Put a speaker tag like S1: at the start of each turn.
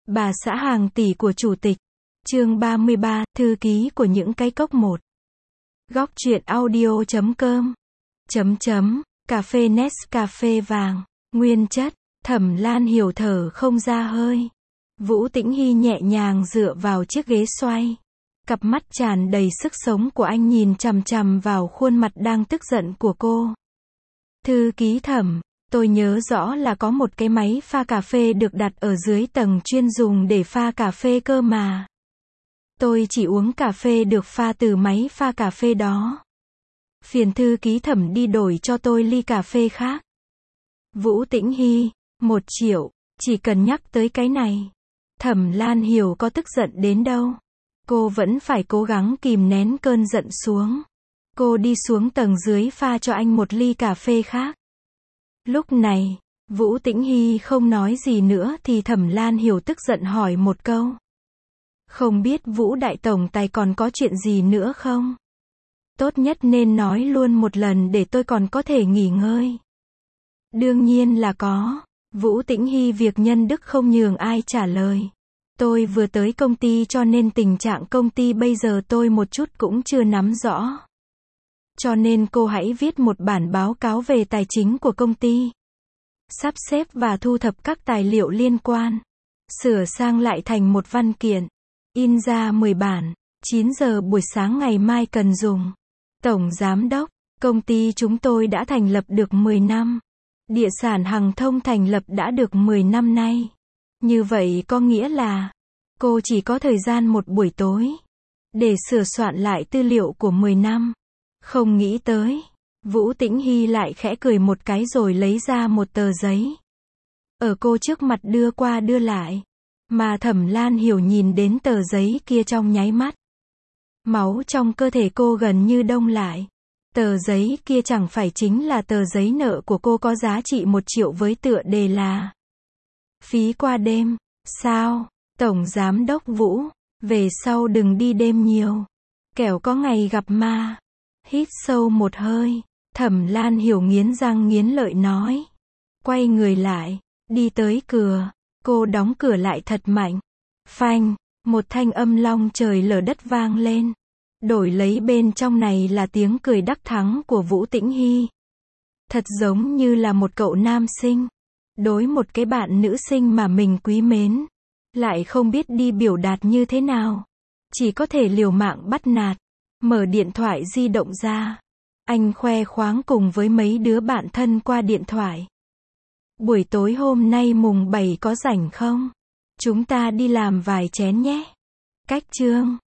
S1: Bà xã hàng tỷ của chủ tịch. Chương 33, thư ký của những cái cốc một. Góc truyện audio.com. Cà phê Nescafe vàng. Nguyên chất. Thẩm Lan Hiểu thở không ra hơi. Vũ Tĩnh Hy nhẹ nhàng dựa vào chiếc ghế xoay. Cặp mắt tràn đầy sức sống của anh nhìn chằm chằm vào khuôn mặt đang tức giận của cô. Thư ký Thẩm, tôi nhớ rõ là có một cái máy pha cà phê được đặt ở dưới tầng chuyên dùng để pha cà phê cơ mà. Tôi chỉ uống cà phê được pha từ máy pha cà phê đó. Phiền thư ký Thẩm đi đổi cho tôi ly cà phê khác. Vũ Tĩnh Hy, 1 triệu, chỉ cần nhắc tới cái này. Thẩm Lan Hiểu có tức giận đến đâu. Cô vẫn phải cố gắng kìm nén cơn giận xuống. Cô đi xuống tầng dưới pha cho anh một ly cà phê khác. Lúc này, Vũ Tĩnh Hy không nói gì nữa thì Thẩm Lan Hiểu tức giận hỏi một câu. Không biết Vũ Đại Tổng Tài còn có chuyện gì nữa không? Tốt nhất nên nói luôn một lần để tôi còn có thể nghỉ ngơi. Đương nhiên là có. Vũ Tĩnh Hy việc nhân đức không nhường ai trả lời. Tôi vừa tới công ty cho nên tình trạng công ty bây giờ tôi một chút cũng chưa nắm rõ. Cho nên cô hãy viết một bản báo cáo về tài chính của công ty. Sắp xếp và thu thập các tài liệu liên quan. Sửa sang lại thành một văn kiện. In ra 10 bản. 9 giờ buổi sáng ngày mai cần dùng. Tổng Giám đốc, công ty chúng tôi đã thành lập được 10 năm. Địa sản Hằng Thông thành lập đã được 10 năm nay. Như vậy có nghĩa là, cô chỉ có thời gian một buổi tối để sửa soạn lại tư liệu của 10 năm. Không nghĩ tới, Vũ Tĩnh Hy lại khẽ cười một cái rồi lấy ra một tờ giấy. Ở cô trước mặt đưa qua đưa lại. Mà Thẩm Lan Hiểu nhìn đến tờ giấy kia trong nháy mắt. Máu trong cơ thể cô gần như đông lại. Tờ giấy kia chẳng phải chính là tờ giấy nợ của cô có giá trị 1 triệu với tựa đề là phí qua đêm. Sao? Tổng Giám đốc Vũ, về sau đừng đi đêm nhiều. Kẻo có ngày gặp ma. Hít sâu một hơi. Thẩm Lan Hiểu nghiến răng nghiến lợi nói. Quay người lại. Đi tới cửa. Cô đóng cửa lại thật mạnh. Phanh. Một thanh âm long trời lở đất vang lên. Đổi lấy bên trong này là tiếng cười đắc thắng của Vũ Tĩnh Hy. Thật giống như là một cậu nam sinh. Đối một cái bạn nữ sinh mà mình quý mến. Lại không biết đi biểu đạt như thế nào. Chỉ có thể liều mạng bắt nạt. Mở điện thoại di động ra. Anh khoe khoáng cùng với mấy đứa bạn thân qua điện thoại. Buổi tối hôm nay mùng 7 có rảnh không? Chúng ta đi làm vài chén nhé. Cách chương.